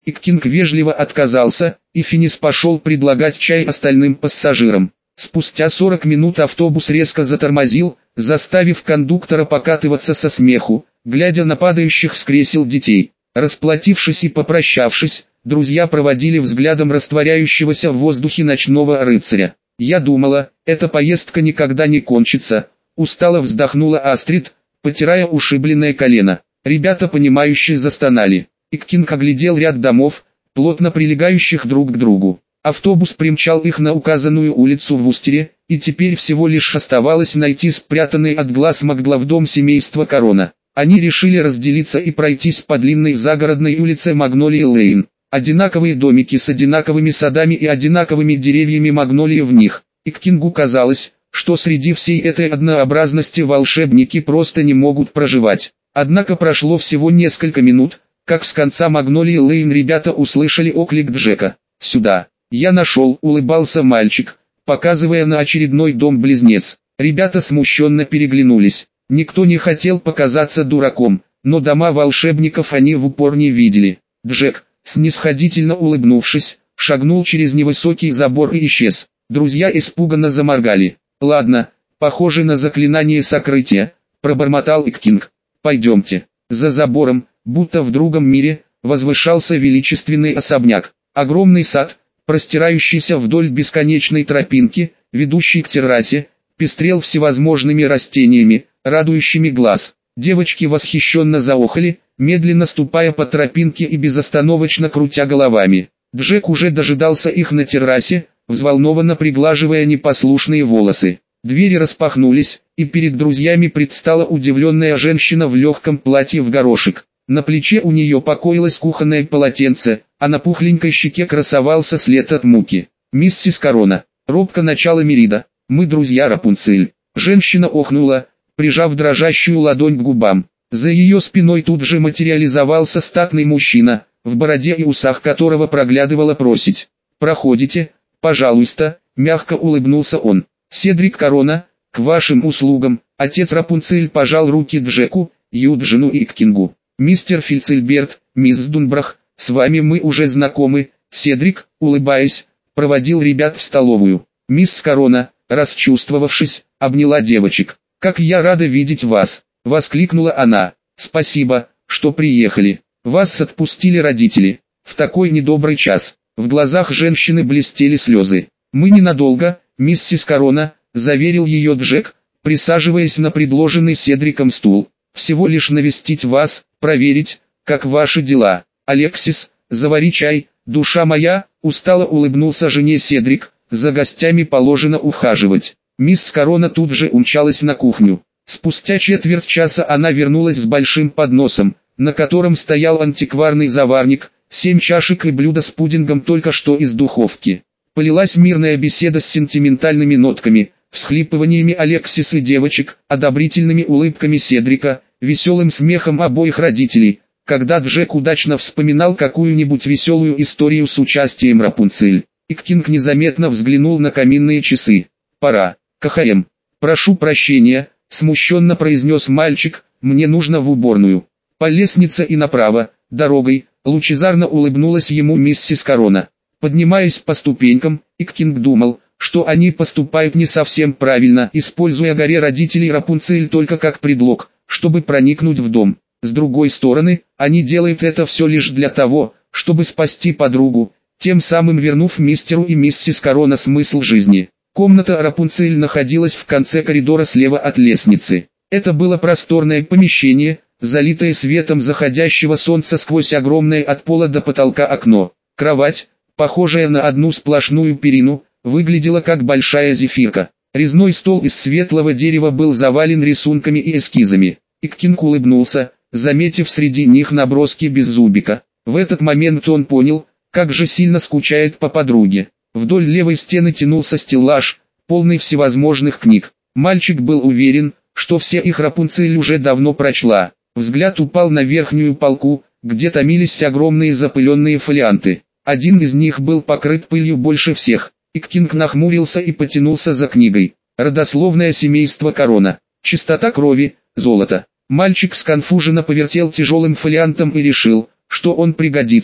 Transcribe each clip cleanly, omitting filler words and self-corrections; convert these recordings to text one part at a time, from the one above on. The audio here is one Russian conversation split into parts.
Иккинг вежливо отказался, и Финис пошел предлагать чай остальным пассажирам. Спустя 40 минут автобус резко затормозил, заставив кондуктора покатываться со смеху, глядя на падающих с кресел детей. Расплатившись и попрощавшись, друзья проводили взглядом растворяющегося в воздухе ночного рыцаря. «Я думала, эта поездка никогда не кончится», — устало вздохнула Астрид, потирая ушибленное колено. Ребята, понимающие, застонали. Иккинг оглядел ряд домов, плотно прилегающих друг к другу. Автобус примчал их на указанную улицу в Устере, и теперь всего лишь оставалось найти спрятанный от глаз Макглав дом семейства Корона. Они решили разделиться и пройтись по длинной загородной улице Магнолии-Лейн. Одинаковые домики с одинаковыми садами и одинаковыми деревьями магнолии в них. Иккингу казалось, что среди всей этой однообразности волшебники просто не могут проживать. Однако прошло всего несколько минут, как с конца Магнолии-Лейн ребята услышали оклик Джека. «Сюда!» «Я нашел», — улыбался мальчик, показывая на очередной дом-близнец. Ребята смущенно переглянулись. Никто не хотел показаться дураком, но дома волшебников они в упор не видели. Джек, снисходительно улыбнувшись, шагнул через невысокий забор и исчез. Друзья испуганно заморгали. «Ладно, похоже на заклинание сокрытия», — пробормотал Иккинг. «Пойдемте». За забором, будто в другом мире, возвышался величественный особняк. Огромный сад, простирающийся вдоль бесконечной тропинки, ведущей к террасе, пестрел всевозможными растениями, радующими глаз. Девочки восхищенно заохали, медленно ступая по тропинке и безостановочно крутя головами. Джек уже дожидался их на террасе, взволнованно приглаживая непослушные волосы. Двери распахнулись, и перед друзьями предстала удивленная женщина в легком платье в горошек. На плече у нее покоилось кухонное полотенце, а на пухленькой щеке красовался след от муки. «Миссис Корона», — робко начала Мерида, — «мы друзья Рапунцель». Женщина охнула, прижав дрожащую ладонь к губам. За ее спиной тут же материализовался статный мужчина, в бороде и усах которого проглядывала просить. «Проходите, пожалуйста», — мягко улыбнулся он. «Седрик Корона, к вашим услугам». Отец Рапунцель пожал руки Джеку, Юджину и Иккингу. «Мистер Фильцельберт, мисс Дунбрах, с вами мы уже знакомы». Седрик, улыбаясь, проводил ребят в столовую. Мисс Корона, расчувствовавшись, обняла девочек. «Как я рада видеть вас!» — воскликнула она. «Спасибо, что приехали. Вас отпустили родители. В такой недобрый час». В глазах женщины блестели слезы. «Мы ненадолго, миссис Корона», — заверил ее Джек, присаживаясь на предложенный Седриком стул. «Всего лишь навестить вас, проверить, как ваши дела. Алексис, завари чай, душа моя», — устало улыбнулся жене Седрик, — «за гостями положено ухаживать». Мисс Корона тут же умчалась на кухню. Спустя четверть часа она вернулась с большим подносом, на котором стоял антикварный заварник, 7 чашек и блюдо с пудингом только что из духовки. Полилась мирная беседа с сентиментальными нотками, всхлипываниями Алексис и девочек, одобрительными улыбками Седрика, веселым смехом обоих родителей, когда Джек удачно вспоминал какую-нибудь веселую историю с участием Рапунцель. Иккинг незаметно взглянул на каминные часы. «Пора. КХМ. Прошу прощения», — смущенно произнес мальчик, — «мне нужно в уборную». По лестнице и направо, дорогой, лучезарно улыбнулась ему миссис Корона. Поднимаясь по ступенькам, Иккинг думал, что они поступают не совсем правильно, используя горе родителей Рапунцель только как предлог, чтобы проникнуть в дом. С другой стороны, они делают это все лишь для того, чтобы спасти подругу, тем самым вернув мистеру и миссис Корона смысл жизни. Комната Рапунцель находилась в конце коридора слева от лестницы. Это было просторное помещение, залитое светом заходящего солнца сквозь огромное от пола до потолка окно. Кровать, похожая на одну сплошную перину, выглядела как большая зефирка. Резной стол из светлого дерева был завален рисунками и эскизами. Иккинг улыбнулся, заметив среди них наброски Беззубика. В этот момент он понял, как же сильно скучает по подруге. Вдоль левой стены тянулся стеллаж, полный всевозможных книг. Мальчик был уверен, что все их Рапунцель уже давно прочла. Взгляд упал на верхнюю полку, где томились огромные запыленные фолианты. Один из них был покрыт пылью больше всех. Иккинг нахмурился и потянулся за книгой. Родословное семейство Корона. Чистота крови, золото. Мальчик сконфуженно повертел тяжелым фолиантом и решил, что он пригодится.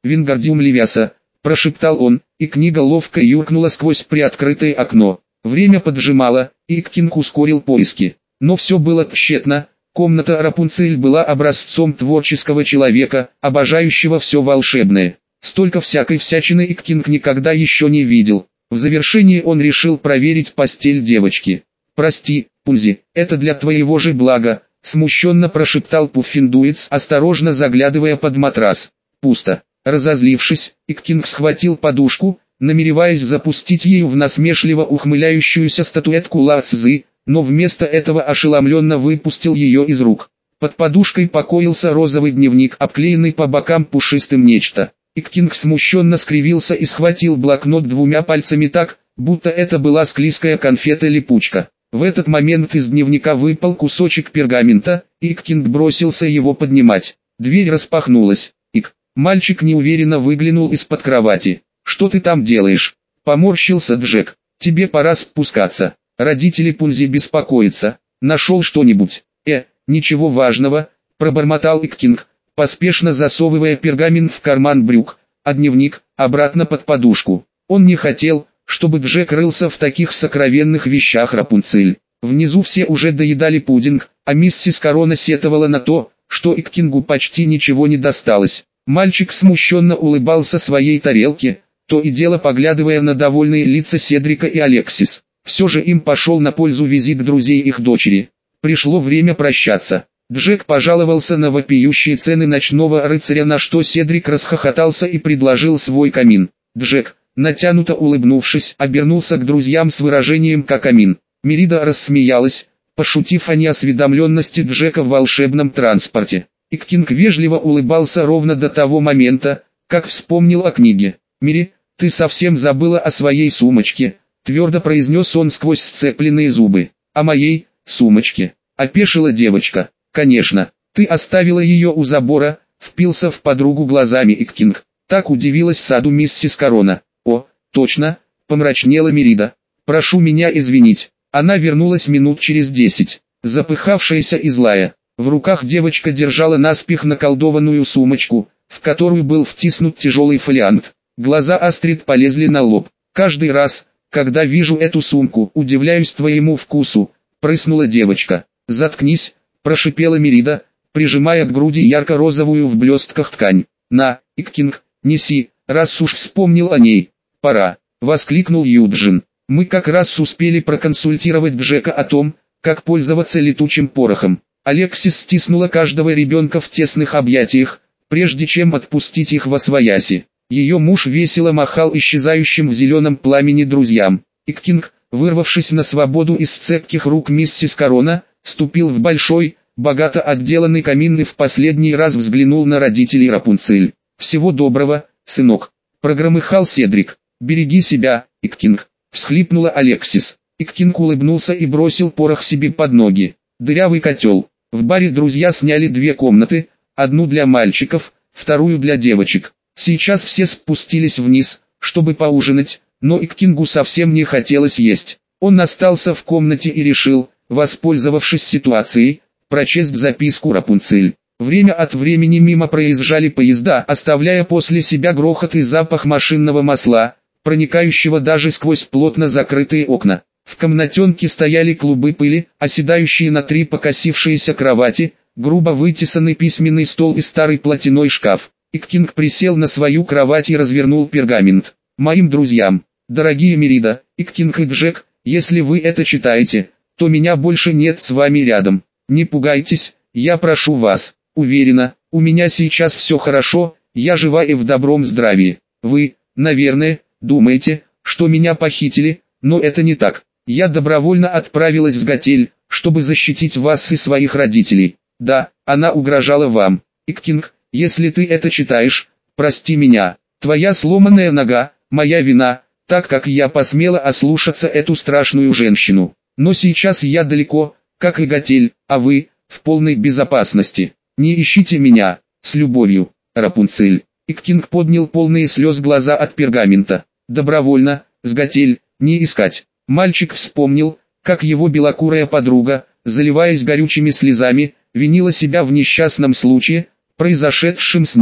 «Вингардиум левиаса», прошептал он, и книга ловко юркнула сквозь приоткрытое окно. Время поджимало, и Иккинг ускорил поиски. Но все было тщетно. Комната Рапунцель была образцом творческого человека, обожающего все волшебное. Столько всякой всячины Иккинг никогда еще не видел. В завершении он решил проверить постель девочки. «Прости, Пунзи, это для твоего же блага», — смущенно прошептал Пуффиндуец, осторожно заглядывая под матрас. Пусто. Разозлившись, Иккинг схватил подушку, намереваясь запустить ею в насмешливо ухмыляющуюся статуэтку Ла-Цзы, но вместо этого ошеломленно выпустил ее из рук. Под подушкой покоился розовый дневник, обклеенный по бокам пушистым нечто. Иккинг смущенно скривился и схватил блокнот двумя пальцами так, будто это была склизкая конфета-липучка. В этот момент из дневника выпал кусочек пергамента, и Иккинг бросился его поднимать. Дверь распахнулась. Мальчик неуверенно выглянул из-под кровати. «Что ты там делаешь?» Поморщился Джек. «Тебе пора спускаться. Родители Пунзи беспокоятся. Нашел что-нибудь?» Ничего важного», пробормотал Иккинг, поспешно засовывая пергамент в карман брюк, а дневник обратно под подушку. Он не хотел, чтобы Джек рылся в таких сокровенных вещах Рапунцель. Внизу все уже доедали пудинг, а миссис Корона сетовала на то, что Иккингу почти ничего не досталось. Мальчик смущенно улыбался своей тарелке, то и дело поглядывая на довольные лица Седрика и Алексис. Все же им пошел на пользу визит друзей их дочери. Пришло время прощаться. Джек пожаловался на вопиющие цены ночного рыцаря, на что Седрик расхохотался и предложил свой камин. Джек, натянуто улыбнувшись, обернулся к друзьям с выражением «как камин». Мерида рассмеялась, пошутив о неосведомленности Джека в волшебном транспорте. Иккинг вежливо улыбался ровно до того момента, как вспомнил о книге. «Мири, ты совсем забыла о своей сумочке», — твердо произнес он сквозь сцепленные зубы. «О моей сумочке?» — опешила девочка. «Конечно, ты оставила ее у забора», — впился в подругу глазами Иккинг. Так удивилась саду миссис Корона. «О, точно», — помрачнела Мерида. «Прошу меня извинить». Она вернулась минут через 10, запыхавшаяся и злая. В руках девочка держала наспех наколдованную сумочку, в которую был втиснут тяжелый фолиант. Глаза Астрид полезли на лоб. «Каждый раз, когда вижу эту сумку, удивляюсь твоему вкусу», — прыснула девочка. «Заткнись», — прошипела Мерида, прижимая к груди ярко-розовую в блестках ткань. «На, Иккинг, неси, раз уж вспомнил о ней. Пора», — воскликнул Юджин. «Мы как раз успели проконсультировать Джека о том, как пользоваться летучим порохом». Алексис стиснула каждого ребенка в тесных объятиях, прежде чем отпустить их восвояси. Ее муж весело махал исчезающим в зеленом пламени друзьям. Иккинг, вырвавшись на свободу из цепких рук миссис Корона, ступил в большой, богато отделанный камин и в последний раз взглянул на родителей Рапунцель. «Всего доброго, сынок», — прогромыхал Седрик. «Береги себя, Иккинг», — всхлипнула Алексис. Иккинг улыбнулся и бросил порох себе под ноги. Дырявый котел. В баре друзья сняли 2 комнаты, одну для мальчиков, вторую для девочек. Сейчас все спустились вниз, чтобы поужинать, но Иккингу совсем не хотелось есть. Он остался в комнате и решил, воспользовавшись ситуацией, прочесть записку Рапунцель. Время от времени мимо проезжали поезда, оставляя после себя грохот и запах машинного масла, проникающего даже сквозь плотно закрытые окна. В комнатенке стояли клубы пыли, оседающие на 3 покосившиеся кровати, грубо вытесанный письменный стол и старый платяной шкаф. Иккинг присел на свою кровать и развернул пергамент. «Моим друзьям, дорогие Мерида, Иккинг и Джек, если вы это читаете, то меня больше нет с вами рядом. Не пугайтесь, я прошу вас. Уверена, у меня сейчас все хорошо, я жива и в добром здравии. Вы, наверное, думаете, что меня похитили, но это не так. Я добровольно отправилась в Готель, чтобы защитить вас и своих родителей. Да, она угрожала вам. Иккинг, если ты это читаешь, прости меня. Твоя сломанная нога, моя вина, так как я посмела ослушаться эту страшную женщину. Но сейчас я далеко, как и Готель, а вы, в полной безопасности. Не ищите меня. С любовью, Рапунцель». Иккинг поднял полные слез глаза от пергамента. «Добровольно, с Готель, не искать». Мальчик вспомнил, как его белокурая подруга, заливаясь горючими слезами, винила себя в несчастном случае, произошедшем с ним.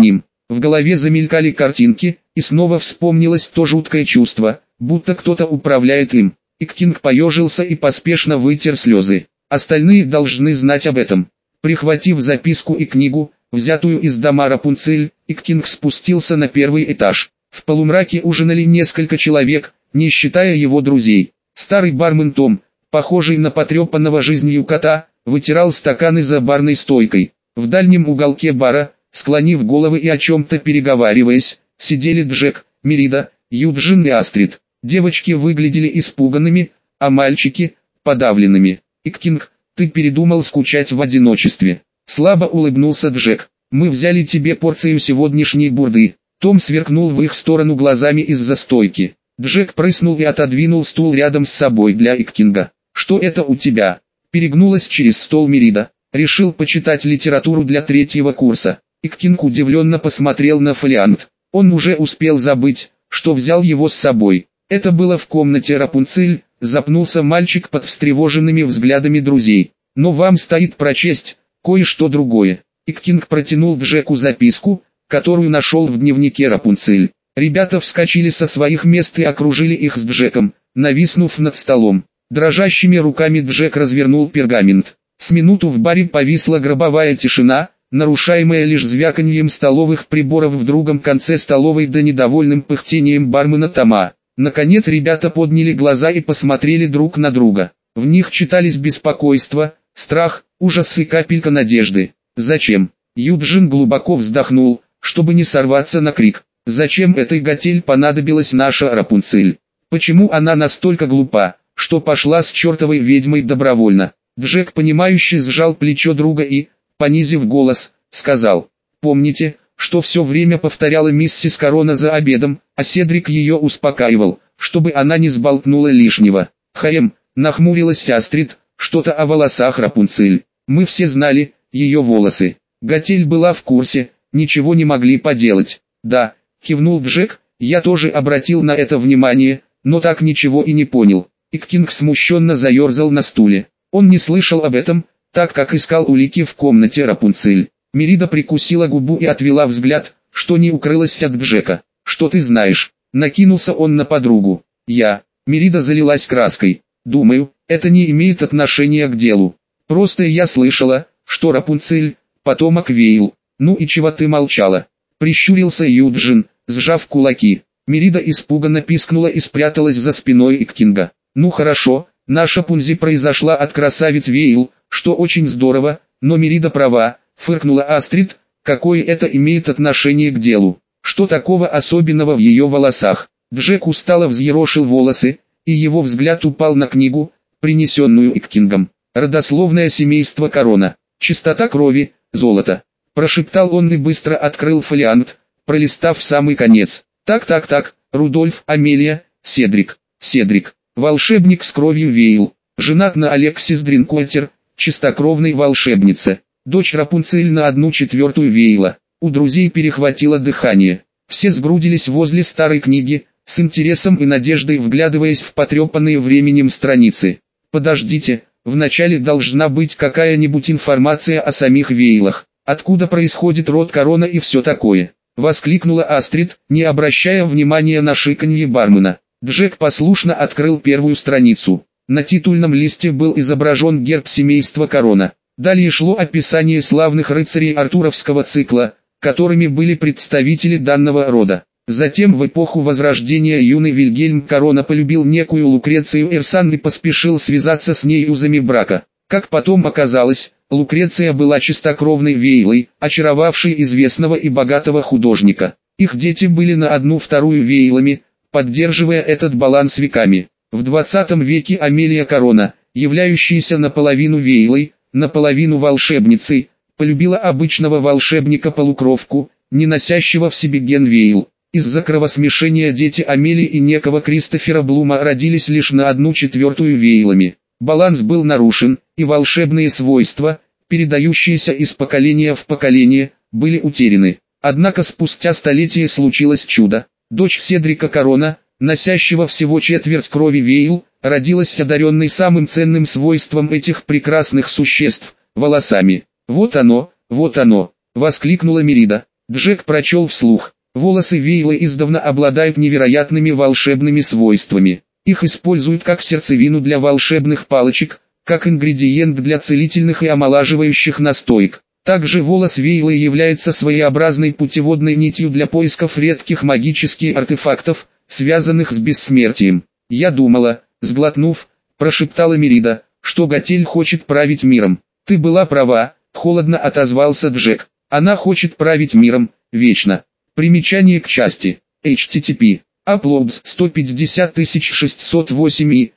В голове замелькали картинки, и снова вспомнилось то жуткое чувство, будто кто-то управляет им. Иккинг поежился и поспешно вытер слезы. Остальные должны знать об этом. Прихватив записку и книгу, взятую из дома Рапунцель, Иккинг спустился на первый этаж. В полумраке ужинали несколько человек, не считая его друзей. Старый бармен Том, похожий на потрепанного жизнью кота, вытирал стаканы за барной стойкой. В дальнем уголке бара, склонив головы и о чем-то переговариваясь, сидели Джек, Мерида, Юджин и Астрид. Девочки выглядели испуганными, а мальчики – подавленными. «Иккинг, ты передумал скучать в одиночестве?» Слабо улыбнулся Джек. «Мы взяли тебе порцию сегодняшней бурды». Том сверкнул в их сторону глазами из-за стойки. Джек прыснул и отодвинул стул рядом с собой для Иккинга. «Что это у тебя?» Перегнулась через стол Мерида. «Решил почитать литературу для 3-го курса». Иккинг удивленно посмотрел на фолиант. Он уже успел забыть, что взял его с собой. Это было в комнате Рапунцель, запнулся мальчик под встревоженными взглядами друзей. «Но вам стоит прочесть кое-что другое». Иккинг протянул Джеку записку, которую нашел в дневнике Рапунцель. Ребята вскочили со своих мест и окружили их с Джеком, нависнув над столом. Дрожащими руками Джек развернул пергамент. С минуту в баре повисла гробовая тишина, нарушаемая лишь звяканьем столовых приборов в другом конце столовой да недовольным пыхтением бармена Тома. Наконец ребята подняли глаза и посмотрели друг на друга. В них читались беспокойство, страх, ужас и капелька надежды. «Зачем?» Юджин глубоко вздохнул, чтобы не сорваться на крик. «Зачем этой Готель понадобилась наша Рапунцель? Почему она настолько глупа, что пошла с чертовой ведьмой добровольно?» Джек понимающе сжал плечо друга и, понизив голос, сказал: «Помните, что все время повторяла миссис Корона за обедом, а Седрик ее успокаивал, чтобы она не сболтнула лишнего». Нахмурилась Астрид, что-то о волосах Рапунцель. «Мы все знали, ее волосы». Готель была в курсе, ничего не могли поделать. «Да», кивнул Джек, «я тоже обратил на это внимание, но так ничего и не понял». Иккинг смущенно заерзал на стуле. Он не слышал об этом, так как искал улики в комнате Рапунцель. Мерида прикусила губу и отвела взгляд, что не укрылось от Джека. «Что ты знаешь?» Накинулся он на подругу. Мерида залилась краской. «Думаю, это не имеет отношения к делу. Просто я слышала, что Рапунцель – потомок Вейл». «Ну и чего ты молчала?» Прищурился Юджин, сжав кулаки. Мерида испуганно пискнула и спряталась за спиной Иккинга. «Ну хорошо, наша Пунзи произошла от красавиц Вейл, что очень здорово, но Мерида права», фыркнула Астрид. «Какое это имеет отношение к делу? Что такого особенного в ее волосах?» Джек устало взъерошил волосы, и его взгляд упал на книгу, принесенную Иккингом. «Родословное семейство Корона. Чистота крови, золото», прошептал он и быстро открыл фолиант, пролистав самый конец. Так, Рудольф, Амелия, Седрик. Волшебник с кровью Вейл. Женат на Алексис Дринкуотер, чистокровной волшебнице. Дочь Рапунцель на 1/4 Вейла. У друзей перехватило дыхание. Все сгрудились возле старой книги, с интересом и надеждой вглядываясь в потрепанные временем страницы. «Подождите, вначале должна быть какая-нибудь информация о самих Вейлах. Откуда происходит род Корона и все такое?» Воскликнула Астрид, не обращая внимания на шиканье бармена. Джек послушно открыл первую страницу. На титульном листе был изображен герб семейства Корона. Далее шло описание славных рыцарей артуровского цикла, которыми были представители данного рода. Затем в эпоху Возрождения юный Вильгельм Корона полюбил некую Лукрецию Эрсан и поспешил связаться с ней узами брака. Как потом оказалось, Лукреция была чистокровной Вейлой, очаровавшей известного и богатого художника. Их дети были на 1/2 Вейлами, поддерживая этот баланс веками. В 20 веке Амелия Корона, являющаяся наполовину Вейлой, наполовину волшебницей, полюбила обычного волшебника-полукровку, не носящего в себе ген Вейл. Из-за кровосмешения дети Амелии и некого Кристофера Блума родились лишь на 1/4 Вейлами. Баланс был нарушен, и волшебные свойства, передающиеся из поколения в поколение, были утеряны. Однако спустя столетия случилось чудо. Дочь Седрика Корона, носящего всего четверть крови Вейл, родилась одаренной самым ценным свойством этих прекрасных существ – волосами. «Вот оно!» – воскликнула Мерида. Джек прочел вслух. Волосы Вейлы издавна обладают невероятными волшебными свойствами. Их используют как сердцевину для волшебных палочек, как ингредиент для целительных и омолаживающих настоек. Также волос Вейлы является своеобразной путеводной нитью для поисков редких магических артефактов, связанных с бессмертием. «Я думала», сглотнув, прошептала Мерида, что Готель хочет править миром. «Ты была права», холодно отозвался Джек. «Она хочет править миром, вечно». Примечание к части. http. Uploads 150608 и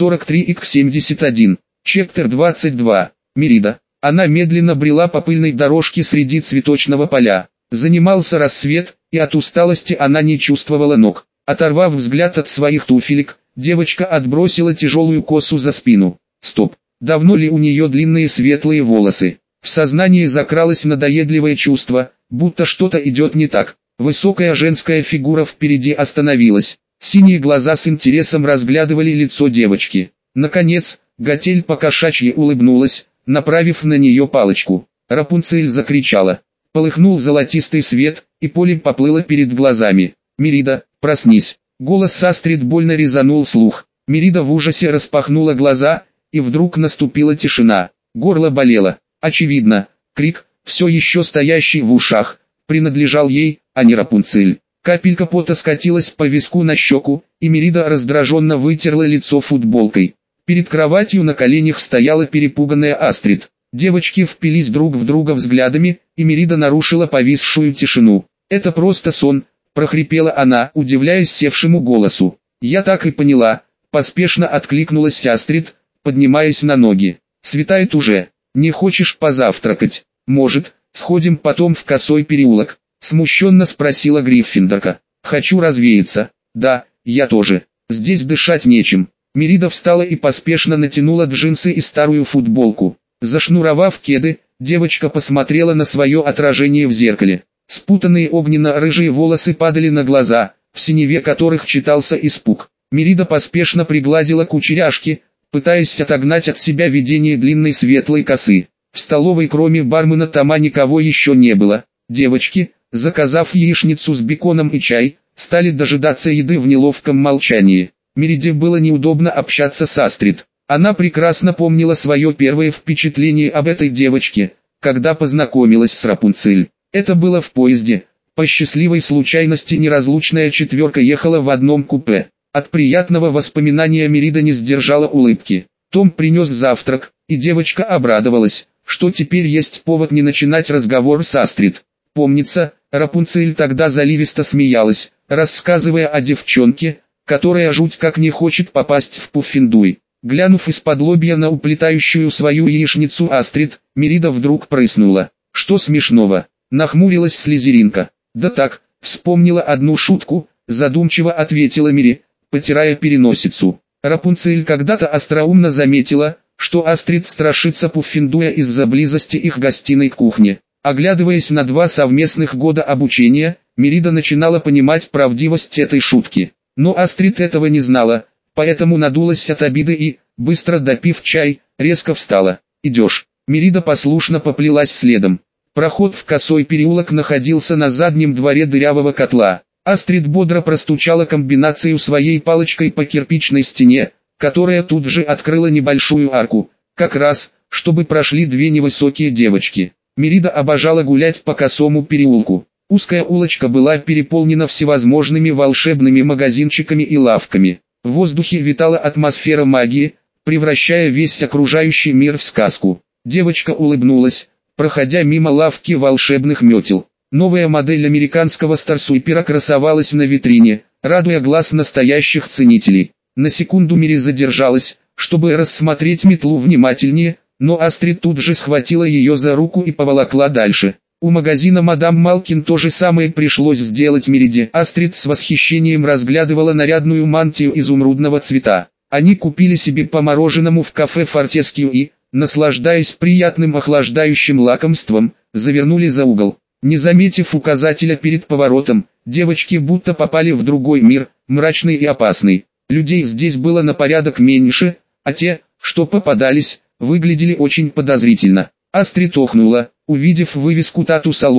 B43X71. Chapter 22. Мерида. Она медленно брела по пыльной дорожке среди цветочного поля. Занимался рассвет, и от усталости она не чувствовала ног. Оторвав взгляд от своих туфелек, девочка отбросила тяжелую косу за спину. Стоп. Давно ли у нее длинные светлые волосы? В сознании закралось надоедливое чувство, будто что-то идет не так. Высокая женская фигура впереди остановилась. Синие глаза с интересом разглядывали лицо девочки. Наконец, Готель покошачьи улыбнулась, направив на нее палочку. Рапунцель закричала. Полыхнул золотистый свет, и поле поплыло перед глазами. «Мерида, проснись!» Голос Астрид больно резанул слух. Мерида в ужасе распахнула глаза, и вдруг наступила тишина. Горло болело. Очевидно, крик, все еще стоящий в ушах, принадлежал ей, а не Рапунцель. Капелька пота скатилась по виску на щеку, и Мерида раздраженно вытерла лицо футболкой. Перед кроватью на коленях стояла перепуганная Астрид. Девочки впились друг в друга взглядами, и Мерида нарушила повисшую тишину. «Это просто сон», — прохрипела она, удивляясь севшему голосу. «Я так и поняла», — поспешно откликнулась Астрид, поднимаясь на ноги. «Светает уже. Не хочешь позавтракать? Может, сходим потом в Косой переулок?» — смущенно спросила Гриффиндорка. «Хочу развеяться». «Да, я тоже. Здесь дышать нечем». Мерида встала и поспешно натянула джинсы и старую футболку. Зашнуровав кеды, девочка посмотрела на свое отражение в зеркале. Спутанные огненно-рыжие волосы падали на глаза, в синеве которых читался испуг. Мерида поспешно пригладила кучеряшки, пытаясь отогнать от себя видение длинной светлой косы. В столовой кроме бармена Тома никого еще не было. Девочки, заказав яичницу с беконом и чай, стали дожидаться еды в неловком молчании. Мериде было неудобно общаться с Астрид. Она прекрасно помнила свое первое впечатление об этой девочке, когда познакомилась с Рапунцель. Это было в поезде. По счастливой случайности неразлучная четверка ехала в одном купе. От приятного воспоминания Мерида не сдержала улыбки. Том принес завтрак, и девочка обрадовалась, что теперь есть повод не начинать разговор с Астрид. Помнится, Рапунцель тогда заливисто смеялась, рассказывая о девчонке, которая жуть как не хочет попасть в Пуффендуй. Глянув из-под лобья на уплетающую свою яичницу Астрид, Мерида вдруг прыснула. «Что смешного?» — нахмурилась слизеринка. «Да так, вспомнила одну шутку», — задумчиво ответила Мери, потирая переносицу. Рапунцель когда-то остроумно заметила, что Астрид страшится Пуффендуя из-за близости их гостиной к кухне. Оглядываясь на 2 совместных года обучения, Мерида начинала понимать правдивость этой шутки. Но Астрид этого не знала, поэтому надулась от обиды и, быстро допив чай, резко встала. «Идешь». Мерида послушно поплелась следом. Проход в Косой переулок находился на заднем дворе дырявого котла. Астрид бодро простучала комбинацию своей палочкой по кирпичной стене, которая тут же открыла небольшую арку, как раз, чтобы прошли 2 невысокие девочки. Мерида обожала гулять по Косому переулку. Узкая улочка была переполнена всевозможными волшебными магазинчиками и лавками. В воздухе витала атмосфера магии, превращая весь окружающий мир в сказку. Девочка улыбнулась, проходя мимо лавки волшебных метел. Новая модель американского старсуипера красовалась на витрине, радуя глаз настоящих ценителей. На секунду Мери задержалась, чтобы рассмотреть метлу внимательнее, но Астрид тут же схватила ее за руку и поволокла дальше. У магазина мадам Малкин то же самое пришлось сделать Мериде. Астрид с восхищением разглядывала нарядную мантию изумрудного цвета. Они купили себе по мороженому в кафе Фортескью и, наслаждаясь приятным охлаждающим лакомством, завернули за угол. Не заметив указателя перед поворотом, девочки будто попали в другой мир, мрачный и опасный. Людей здесь было на порядок меньше, а те, что попадались, выглядели очень подозрительно. Астрид охнула, увидев вывеску тату-салона,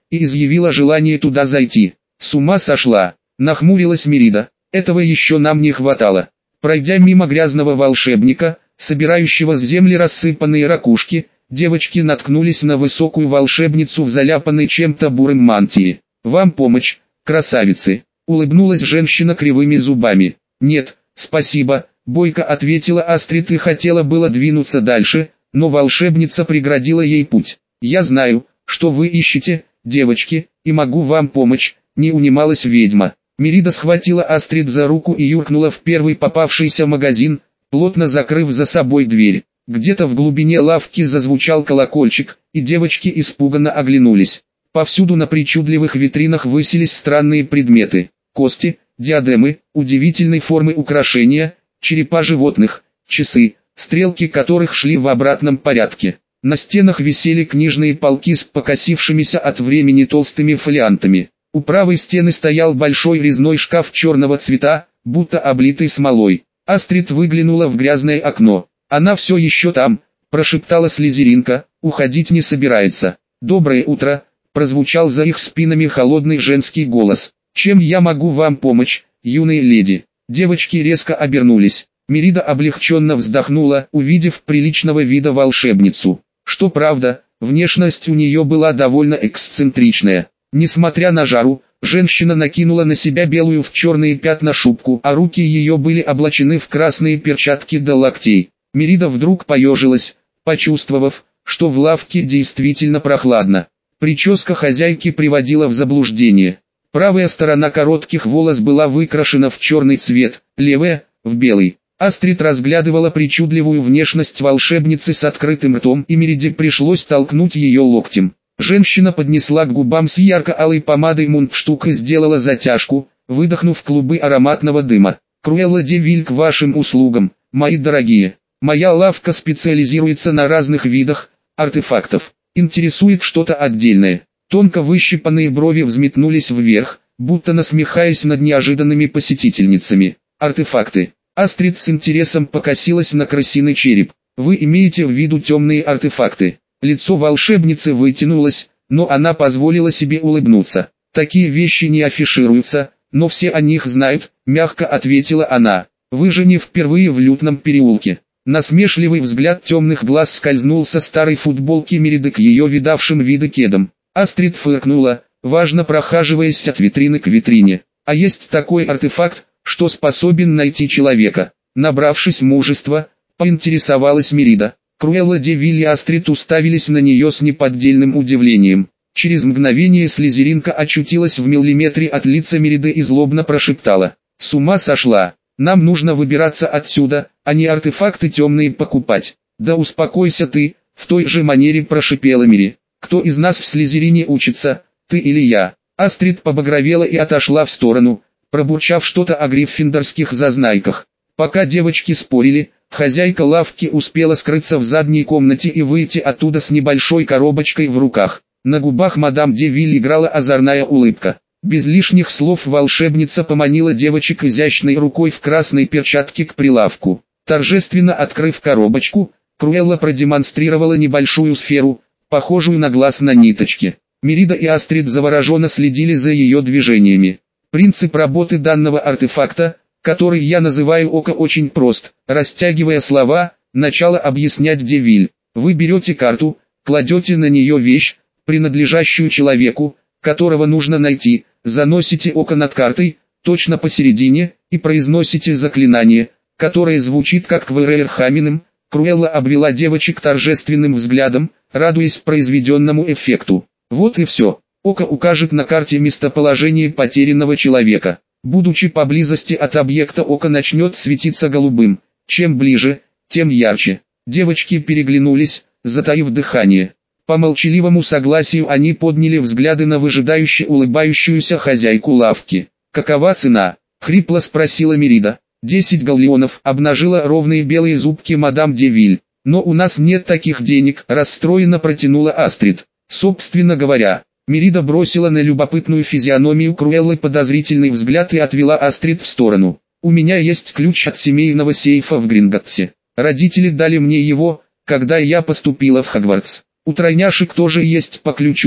и изъявила желание туда зайти. С ума сошла, нахмурилась Мерида, этого еще нам не хватало. Пройдя мимо грязного волшебника, собирающего с земли рассыпанные ракушки, девочки наткнулись на высокую волшебницу в заляпанной чем-то бурым мантии. «Вам помощь, красавицы!» — улыбнулась женщина кривыми зубами. «Нет, спасибо», — бойко ответила Астрид и хотела было двинуться дальше, но волшебница преградила ей путь. «Я знаю, что вы ищете, девочки, и могу вам помочь», — не унималась ведьма. Мерида схватила Астрид за руку и юркнула в первый попавшийся магазин, плотно закрыв за собой дверь. Где-то в глубине лавки зазвучал колокольчик, и девочки испуганно оглянулись. Повсюду на причудливых витринах высились странные предметы. Кости, диадемы, удивительной формы украшения, черепа животных, часы, стрелки которых шли в обратном порядке. На стенах висели книжные полки с покосившимися от времени толстыми фолиантами. У правой стены стоял большой резной шкаф черного цвета, будто облитый смолой. Астрид выглянула в грязное окно. «Она все еще там», – прошептала слизеринка, – «уходить не собирается». «Доброе утро», – прозвучал за их спинами холодный женский голос. «Чем я могу вам помочь, юные леди?» Девочки резко обернулись. Мерида облегченно вздохнула, увидев приличного вида волшебницу. Что правда, внешность у нее была довольно эксцентричная. Несмотря на жару, женщина накинула на себя белую в черные пятна шубку, а руки ее были облачены в красные перчатки до локтей. Мерида вдруг поежилась, почувствовав, что в лавке действительно прохладно. Прическа хозяйки приводила в заблуждение. Правая сторона коротких волос была выкрашена в черный цвет, левая – в белый. Астрид разглядывала причудливую внешность волшебницы с открытым ртом, и Мериде пришлось толкнуть ее локтем. Женщина поднесла к губам с ярко-алой помадой мундштук и сделала затяжку, выдохнув клубы ароматного дыма. «Круэлла де Виль к вашим услугам, мои дорогие. Моя лавка специализируется на разных видах артефактов. Интересует что-то отдельное». Тонко выщипанные брови взметнулись вверх, будто насмехаясь над неожиданными посетительницами. «Артефакты». Астрид с интересом покосилась на крысиный череп. «Вы имеете в виду темные артефакты?» Лицо волшебницы вытянулось, но она позволила себе улыбнуться. «Такие вещи не афишируются, но все о них знают», — мягко ответила она. «Вы же не впервые в Лютном переулке». Насмешливый взгляд темных глаз скользнул со старой футболки Мериды к ее видавшим виды кедам. Астрид фыркнула, важно прохаживаясь от витрины к витрине. «А есть такой артефакт, что способен найти человека?» Набравшись мужества, поинтересовалась Мерида. Круэлла де Виль и Астрид уставились на нее с неподдельным удивлением. Через мгновение слизеринка очутилась в миллиметре от лица Мериды и злобно прошептала: «С ума сошла! Нам нужно выбираться отсюда, а не артефакты темные покупать». «Да успокойся ты», — в той же манере прошипела Мери. «Кто из нас в слизерине учится, ты или я?» Астрид побагровела и отошла в сторону, пробурчав что-то о гриффиндорских зазнайках. Пока девочки спорили, хозяйка лавки успела скрыться в задней комнате и выйти оттуда с небольшой коробочкой в руках. На губах мадам де Виль играла озорная улыбка. Без лишних слов волшебница поманила девочек изящной рукой в красной перчатке к прилавку. Торжественно открыв коробочку, Круэлла продемонстрировала небольшую сферу, похожую на глаз на ниточке. Мерида и Астрид завороженно следили за ее движениями. Принцип работы данного артефакта, который я называю око, очень прост. Растягивая слова, начала объяснять де Виль. Вы берете карту, кладете на нее вещь, принадлежащую человеку, которого нужно найти, заносите око над картой, точно посередине, и произносите заклинание, которое звучит как квррхаминым. Круэлла обвела девочек торжественным взглядом, радуясь произведенному эффекту. Вот и все. Око укажет на карте местоположение потерянного человека. Будучи поблизости от объекта, око начнет светиться голубым. Чем ближе, тем ярче. Девочки переглянулись, затаив дыхание. По молчаливому согласию они подняли взгляды на выжидающе улыбающуюся хозяйку лавки. «Какова цена?» — хрипло спросила Мерида. 10 галлеонов, обнажила ровные белые зубки мадам де Виль. «Но у нас нет таких денег», — расстроенно протянула Астрид. Собственно говоря, Мерида бросила на любопытную физиономию Круэллы подозрительный взгляд и отвела Астрид в сторону. «У меня есть ключ от семейного сейфа в Гринготтсе. Родители дали мне его, когда я поступила в Хогвартс. У тройняшек тоже есть по ключу,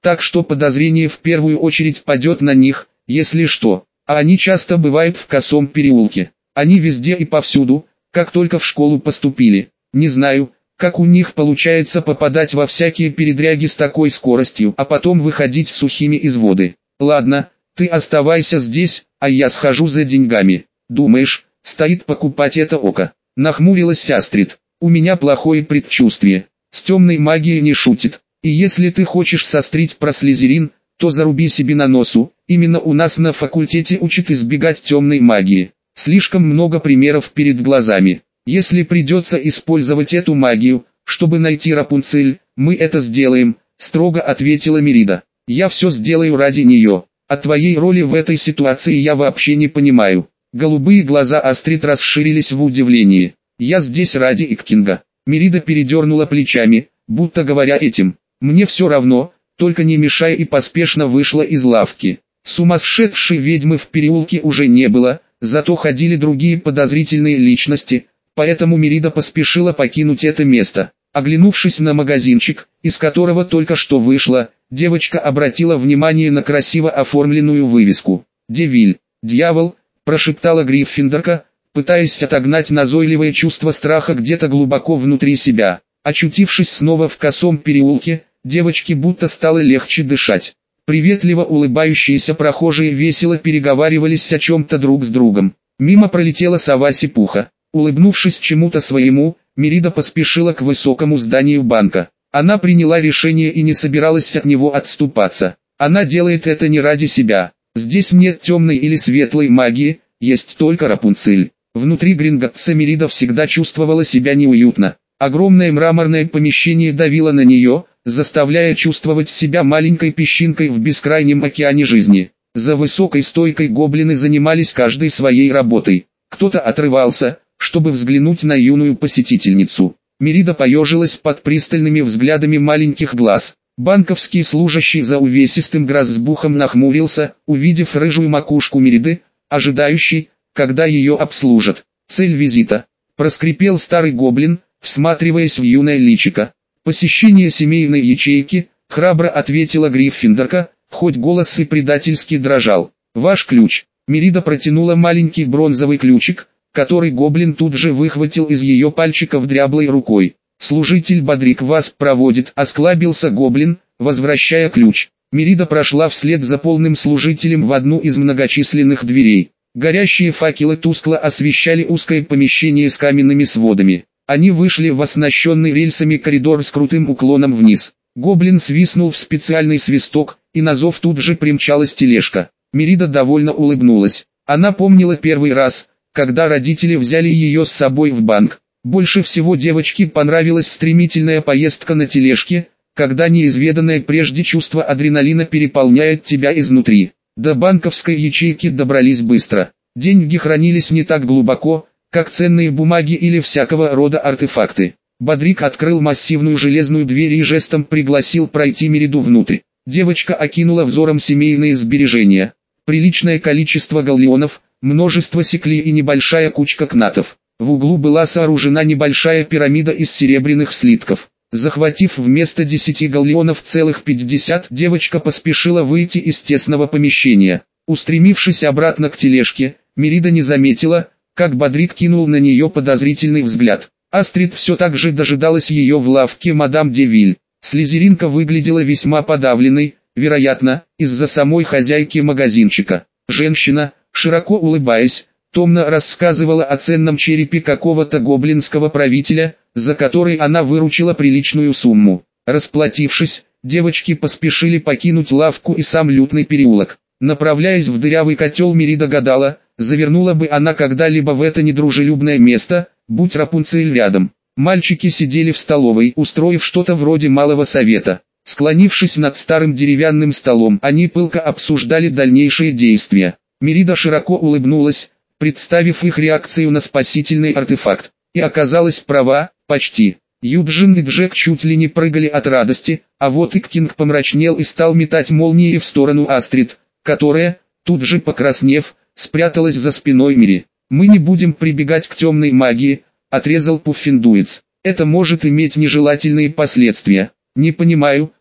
так что подозрение в первую очередь падет на них, если что. А они часто бывают в косом переулке. Они везде и повсюду, как только в школу поступили. Не знаю, как у них получается попадать во всякие передряги с такой скоростью, а потом выходить сухими из воды. Ладно, ты оставайся здесь, а я схожу за деньгами. Думаешь, стоит покупать это око? Нахмурилась Астрид. У меня плохое предчувствие. С темной магией не шутит. И если ты хочешь сострить про Слизерин, то заруби себе на носу. Именно у нас на факультете учат избегать темной магии. Слишком много примеров перед глазами. Если придется использовать эту магию, чтобы найти Рапунцель, мы это сделаем, строго ответила Мерида. Я все сделаю ради нее. А твоей роли в этой ситуации я вообще не понимаю. Голубые глаза Астрид расширились в удивлении. Я здесь ради Иккинга. Мерида передернула плечами, будто говоря этим. Мне все равно, только не мешай, и поспешно вышла из лавки. Сумасшедшей ведьмы в переулке уже не было, зато ходили другие подозрительные личности, поэтому Мерида поспешила покинуть это место. Оглянувшись на магазинчик, из которого только что вышла, девочка обратила внимание на красиво оформленную вывеску. «Девиль, дьявол», – прошептала Гриффиндорка, пытаясь отогнать назойливое чувство страха где-то глубоко внутри себя. Очутившись снова в косом переулке, девочке будто стало легче дышать. Приветливо улыбающиеся прохожие весело переговаривались о чем-то друг с другом. Мимо пролетела сова Сипуха. Улыбнувшись чему-то своему, Мерида поспешила к высокому зданию банка. Она приняла решение и не собиралась от него отступаться. Она делает это не ради себя. Здесь нет темной или светлой магии, есть только Рапунцель. Внутри Гринготтса Мерида всегда чувствовала себя неуютно. Огромное мраморное помещение давило на нее, заставляя чувствовать себя маленькой песчинкой в бескрайнем океане жизни. За высокой стойкой гоблины занимались каждой своей работой. Кто-то отрывался, чтобы взглянуть на юную посетительницу. Мерида поежилась под пристальными взглядами маленьких глаз. Банковский служащий за увесистым грозбухом нахмурился, увидев рыжую макушку Мериды, ожидающий, когда ее обслужат. «Цель визита», – проскрипел старый гоблин, всматриваясь в юное личико. «Посещение семейной ячейки», – храбро ответила Гриффиндорка, хоть голос и предательски дрожал. «Ваш ключ». Мерида протянула маленький бронзовый ключик, который гоблин тут же выхватил из ее пальчиков дряблой рукой. «Служитель Бодрик вас проводит», – осклабился гоблин, возвращая ключ. Мерида прошла вслед за полным служителем в одну из многочисленных дверей. Горящие факелы тускло освещали узкое помещение с каменными сводами. Они вышли в оснащенный рельсами коридор с крутым уклоном вниз. Гоблин свистнул в специальный свисток, и на зов тут же примчалась тележка. Мерида довольно улыбнулась. Она помнила первый раз, когда родители взяли ее с собой в банк. Больше всего девочке понравилась стремительная поездка на тележке, когда неизведанное прежде чувство адреналина переполняет тебя изнутри. До банковской ячейки добрались быстро. Деньги хранились не так глубоко, как ценные бумаги или всякого рода артефакты. Бодрик открыл массивную железную дверь и жестом пригласил пройти Мериду внутрь. Девочка окинула взором семейные сбережения. Приличное количество галлеонов, множество секли и небольшая кучка кнатов. В углу была сооружена небольшая пирамида из серебряных слитков. Захватив вместо 10 галлеонов целых 50, девочка поспешила выйти из тесного помещения. Устремившись обратно к тележке, Мерида не заметила, как Бодрик кинул на нее подозрительный взгляд. Астрид все так же дожидалась ее в лавке мадам Девиль. Слизеринка выглядела весьма подавленной, вероятно, из-за самой хозяйки магазинчика. Женщина, широко улыбаясь, томно рассказывала о ценном черепе какого-то гоблинского правителя, за который она выручила приличную сумму. Расплатившись, девочки поспешили покинуть лавку и сам лютный переулок. Направляясь в дырявый котел, Мерида гадала, завернула бы она когда-либо в это недружелюбное место, будь Рапунцель рядом. Мальчики сидели в столовой, устроив что-то вроде малого совета. Склонившись над старым деревянным столом, они пылко обсуждали дальнейшие действия. Мерида широко улыбнулась, представив их реакцию на спасительный артефакт. И оказалась права, почти. Юджин и Джек чуть ли не прыгали от радости, а вот Иккинг помрачнел и стал метать молнии в сторону Астрид, которая, тут же покраснев, спряталась за спиной Мери. «Мы не будем прибегать к темной магии», — отрезал Пуффендуец. «Это может иметь нежелательные последствия». «Не понимаю»,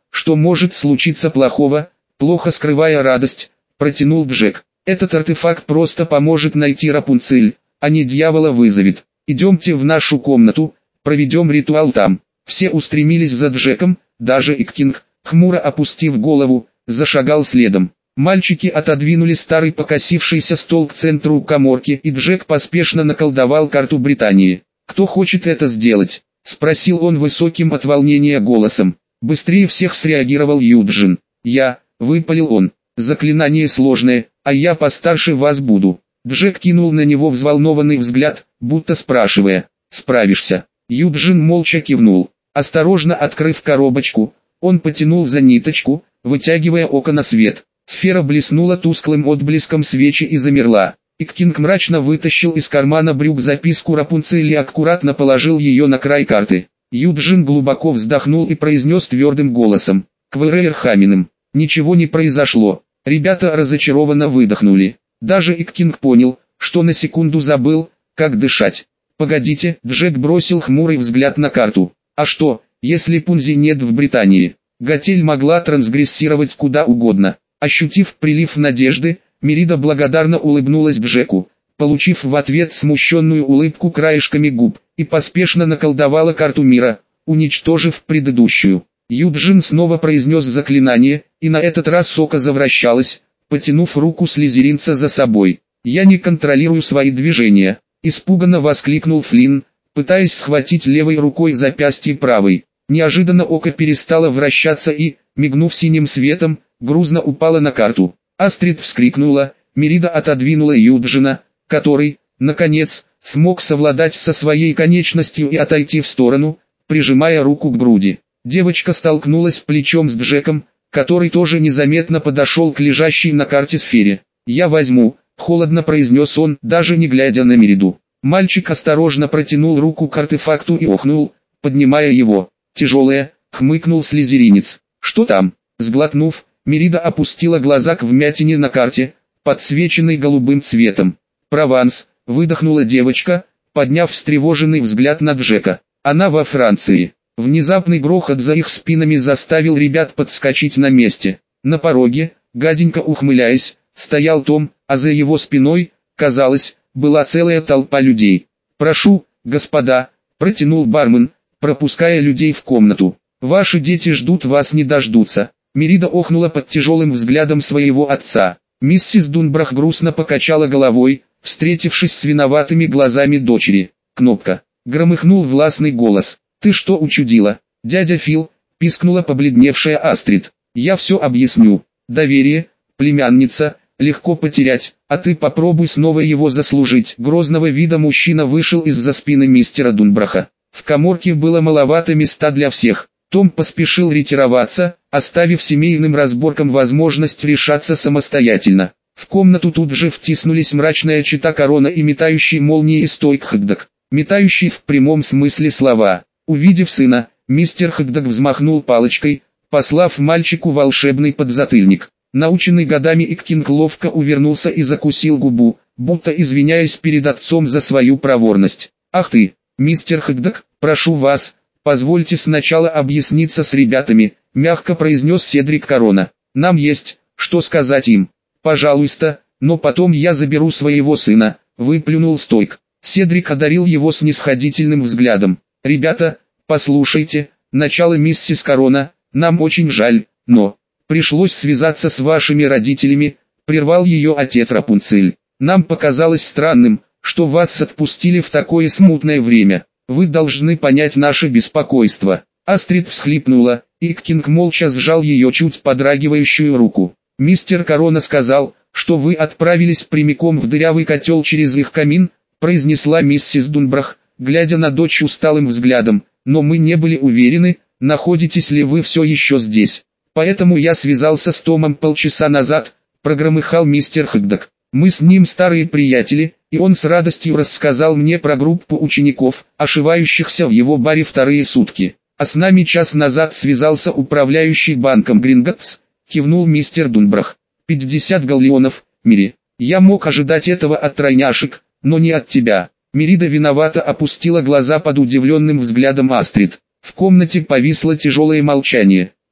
что может случиться плохого, плохо скрывая радость, протянул Джек. Этот артефакт просто поможет найти Рапунцель, а не дьявола вызовет. Идемте в нашу комнату, проведем ритуал там. Все устремились за Джеком, даже Иккинг, хмуро опустив голову, зашагал следом. Мальчики отодвинули старый покосившийся стол к центру каморки, и Джек поспешно наколдовал карту Британии. «Кто хочет это сделать?» — спросил он высоким от волнения голосом. Быстрее всех среагировал Юджин. «Я», — выпалил он. «Заклинание сложное, а я постарше вас буду». Джек кинул на него взволнованный взгляд, будто спрашивая: «Справишься?» Юджин молча кивнул. Осторожно открыв коробочку, он потянул за ниточку, вытягивая око на свет. Сфера блеснула тусклым отблеском свечи и замерла. Иккинг мрачно вытащил из кармана брюк записку Рапунцель и аккуратно положил ее на край карты. Юджин глубоко вздохнул и произнес твердым голосом: «Квэрэр Хаминым». Ничего не произошло. Ребята разочарованно выдохнули. Даже Иккинг понял, что на секунду забыл, как дышать. «Погодите», — Джек бросил хмурый взгляд на карту. «А что, если Пунзи нет в Британии?» Готель могла трансгрессировать куда угодно. Ощутив прилив надежды, Мерида благодарно улыбнулась Джеку, получив в ответ смущенную улыбку краешками губ, и поспешно наколдовала карту мира, уничтожив предыдущую. Юджин снова произнес заклинание, и на этот раз око завращалось, потянув руку слизеринца за собой. «Я не контролирую свои движения», — испуганно воскликнул Флинн, пытаясь схватить левой рукой запястье правой. Неожиданно око перестало вращаться и, мигнув синим светом, грузно упало на карту. Астрид вскрикнула, Мерида отодвинула Юджина, который, наконец, смог совладать со своей конечностью и отойти в сторону, прижимая руку к груди. Девочка столкнулась плечом с Джеком, который тоже незаметно подошел к лежащей на карте сфере. «Я возьму», — холодно произнес он, даже не глядя на Мериду. Мальчик осторожно протянул руку к артефакту и охнул, поднимая его. «Тяжелое», — хмыкнул слизеринец. «Что там?» Сглотнув, Мерида опустила глаза к вмятине на карте, подсвеченной голубым цветом. «Прованс», — выдохнула девочка, подняв встревоженный взгляд на Джека. «Она во Франции». Внезапный грохот за их спинами заставил ребят подскочить на месте. На пороге, гаденько ухмыляясь, стоял Том, а за его спиной, казалось, была целая толпа людей. «Прошу, господа», — протянул бармен, пропуская людей в комнату. «Ваши дети ждут, вас не дождутся». Мерида охнула под тяжелым взглядом своего отца. Миссис Дунбрах грустно покачала головой, встретившись с виноватыми глазами дочери. «Кнопка!» — громыхнул властный голос. «Ты что учудила?» «Дядя Фил!» — пискнула побледневшая Астрид. «Я все объясню. Доверие, племянница, легко потерять, а ты попробуй снова его заслужить». Грозного вида мужчина вышел из-за спины мистера Дунбраха. В каморке было маловато места для всех. Том поспешил ретироваться, оставив семейным разборкам возможность решаться самостоятельно. В комнату тут же втиснулись мрачная чета Корона и метающий молнии Стойк Хэгдог. Метающий в прямом смысле слова. Увидев сына, мистер Хэгдог взмахнул палочкой, послав мальчику волшебный подзатыльник. Наученный годами Иккинг ловко увернулся и закусил губу, будто извиняясь перед отцом за свою проворность. «Ах ты, мистер Хэгдог, прошу вас, позвольте сначала объясниться с ребятами», — мягко произнес Седрик Корона. «Нам есть, что сказать им». «Пожалуйста, но потом я заберу своего сына», — выплюнул Стойк. Седрик одарил его снисходительным взглядом. «Ребята, послушайте, начало миссис Корона, нам очень жаль, но пришлось связаться с вашими родителями», — прервал ее отец Рапунцель. «Нам показалось странным, что вас отпустили в такое смутное время. Вы должны понять наше беспокойство». Астрид всхлипнула, и Иккинг молча сжал ее чуть подрагивающую руку. «Мистер Корона сказал, что вы отправились прямиком в дырявый котел через их камин», произнесла миссис Дунбрах, глядя на дочь усталым взглядом, «но мы не были уверены, находитесь ли вы все еще здесь. Поэтому я связался с Томом полчаса назад», прогромыхал мистер Хэгдог. «Мы с ним старые приятели, и он с радостью рассказал мне про группу учеников, ошивающихся в его баре вторые сутки. А с нами час назад связался управляющий банком Гринготс», кивнул мистер Дунбрах. 50 галлеонов, Мири. Я мог ожидать этого от тройняшек, но не от тебя». Мерида виновато опустила глаза под удивленным взглядом Астрид. В комнате повисло тяжелое молчание.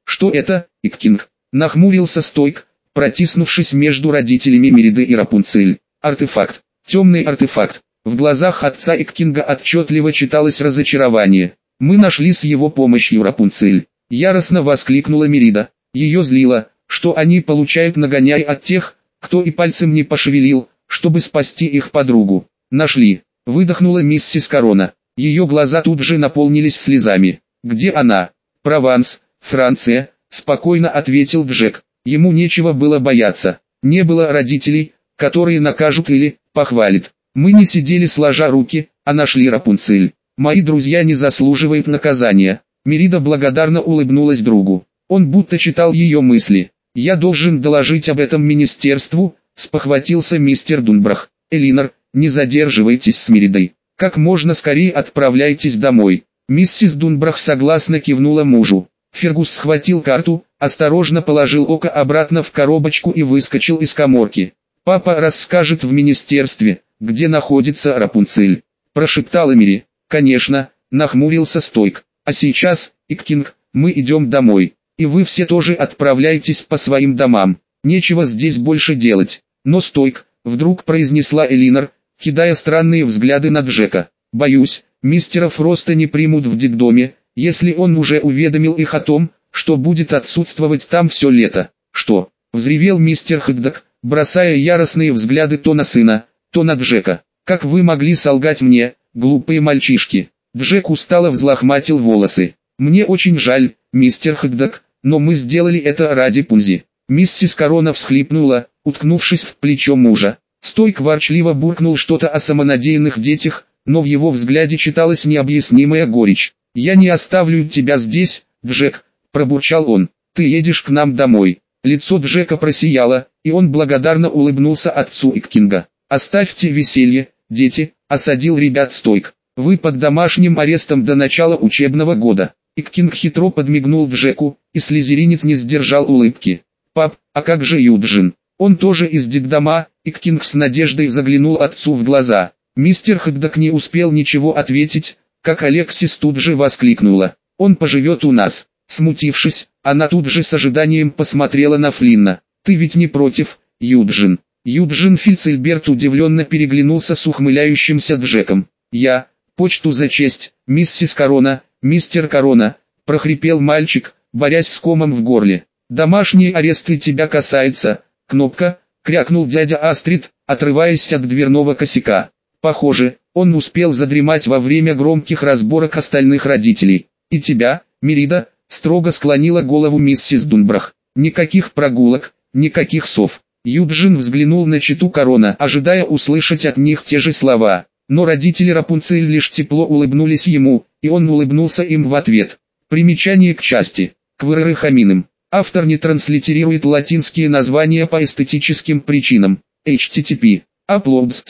Что это, Иккинг? Нахмурился Стойк, протиснувшись между родителями Мериды и Рапунцель. Артефакт. Темный артефакт. В глазах отца Иккинга отчетливо читалось разочарование. Мы нашли с его помощью Рапунцель. Яростно воскликнула Мерида. Ее злило, что они получают нагоняй от тех, кто и пальцем не пошевелил, чтобы спасти их подругу. Нашли. Выдохнула миссис Корона. Ее глаза тут же наполнились слезами. Где она? Прованс, Франция, спокойно ответил Джек. Ему нечего было бояться. Не было родителей, которые накажут или похвалят. Мы не сидели сложа руки, а нашли Рапунцель. Мои друзья не заслуживают наказания. Мерида благодарно улыбнулась другу. Он будто читал ее мысли. Я должен доложить об этом министерству, спохватился мистер Дунбрах. Элинор, не задерживайтесь с Меридой. Как можно скорее отправляйтесь домой. Миссис Дунбрах согласно кивнула мужу. Фергус схватил карту, осторожно положил око обратно в коробочку и выскочил из каморки. «Папа расскажет в министерстве, где находится Рапунцель», – прошептала Мери. «Конечно», – нахмурился Стойк. «А сейчас, Иккинг, мы идем домой, и вы все тоже отправляйтесь по своим домам. Нечего здесь больше делать». «Но Стойк», – вдруг произнесла Элинор, кидая странные взгляды на Джека. «Боюсь, мистера Фроста не примут в детдоме, если он уже уведомил их о том, что будет отсутствовать там все лето». «Что?» – взревел мистер Хэддок, бросая яростные взгляды то на сына, то на Джека. «Как вы могли солгать мне, глупые мальчишки?» Джек устало взлохматил волосы. «Мне очень жаль, мистер Хэддок, но мы сделали это ради Пунзи». Миссис Корона всхлипнула, уткнувшись в плечо мужа. Стойк ворчливо буркнул что-то о самонадеянных детях, но в его взгляде читалась необъяснимая горечь. «Я не оставлю тебя здесь, Джек», – пробурчал он. «Ты едешь к нам домой». Лицо Джека просияло, и он благодарно улыбнулся отцу Иккинга. «Оставьте веселье, дети», – осадил ребят Стойк. «Вы под домашним арестом до начала учебного года». Иккинг хитро подмигнул Джеку, и слизеринец не сдержал улыбки. «Пап, а как же Юджин? Он тоже из детдома?» Иккинг с надеждой заглянул отцу в глаза. Мистер Хэддок не успел ничего ответить, как Алексис тут же воскликнула. «Он поживет у нас». Смутившись, она тут же с ожиданием посмотрела на Флинна. «Ты ведь не против, Юджин?» Юджин Фицельберт удивленно переглянулся с ухмыляющимся Джеком. «Я, почту за честь, миссис Корона, мистер Корона», – прохрипел мальчик, борясь с комом в горле. «Домашние аресты тебя касается, Кнопка», – крякнул дядя Астрид, отрываясь от дверного косяка. Похоже, он успел задремать во время громких разборок остальных родителей. «И тебя, Мерида?» – строго склонила голову миссис Дунбрах. «Никаких прогулок, никаких сов». Юджин взглянул на чету Корона, ожидая услышать от них те же слова. Но родители Рапунцель лишь тепло улыбнулись ему, и он улыбнулся им в ответ. Примечание к части. Квирры Хаминым. Автор не транслитерирует латинские названия по эстетическим причинам. http. Uploads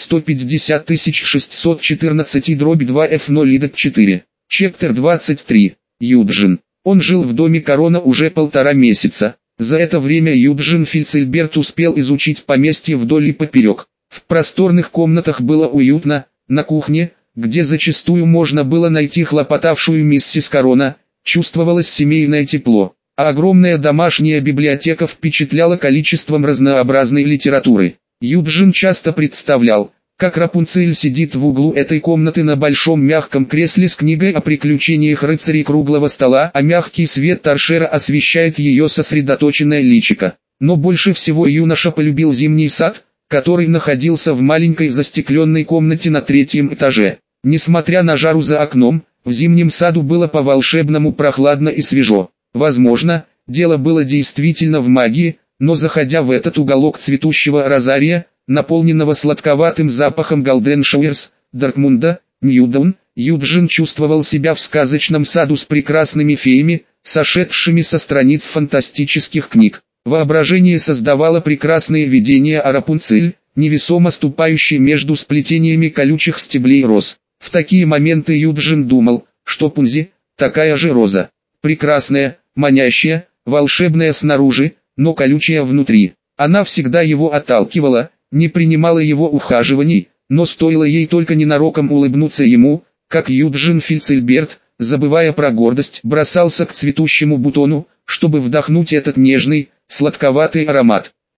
150614-2F0-4. Чептер 23. Юджин. Он жил в доме Корона уже 1,5 месяца. За это время Юджин Фицельберт успел изучить поместье вдоль и поперек. В просторных комнатах было уютно, на кухне, где зачастую можно было найти хлопотавшую миссис Корона, чувствовалось семейное тепло, а огромная домашняя библиотека впечатляла количеством разнообразной литературы. Юджин часто представлял, как Рапунцель сидит в углу этой комнаты на большом мягком кресле с книгой о приключениях рыцарей круглого стола, а мягкий свет торшера освещает ее сосредоточенное личико. Но больше всего юноша полюбил зимний сад, который находился в маленькой застекленной комнате на 3-м этаже. Несмотря на жару за окном, в зимнем саду было по-волшебному прохладно и свежо. Возможно, дело было действительно в магии, но заходя в этот уголок цветущего розария, наполненного сладковатым запахом Голденшауэрс, Дартмунда, Ньюдаун, Юджин чувствовал себя в сказочном саду с прекрасными феями, сошедшими со страниц фантастических книг. Воображение создавало прекрасные видения о Рапунцель, невесомо ступающей между сплетениями колючих стеблей роз. В такие моменты Юджин думал, что Пунзи – такая же роза. Прекрасная, манящая, волшебная снаружи, но колючая внутри. Она всегда его отталкивала, не принимала его ухаживаний, но стоило ей только ненароком улыбнуться ему, как Юджин Фицельберт, забывая про гордость, бросался к цветущему бутону, чтобы вдохнуть этот нежный, сладковатый аромат.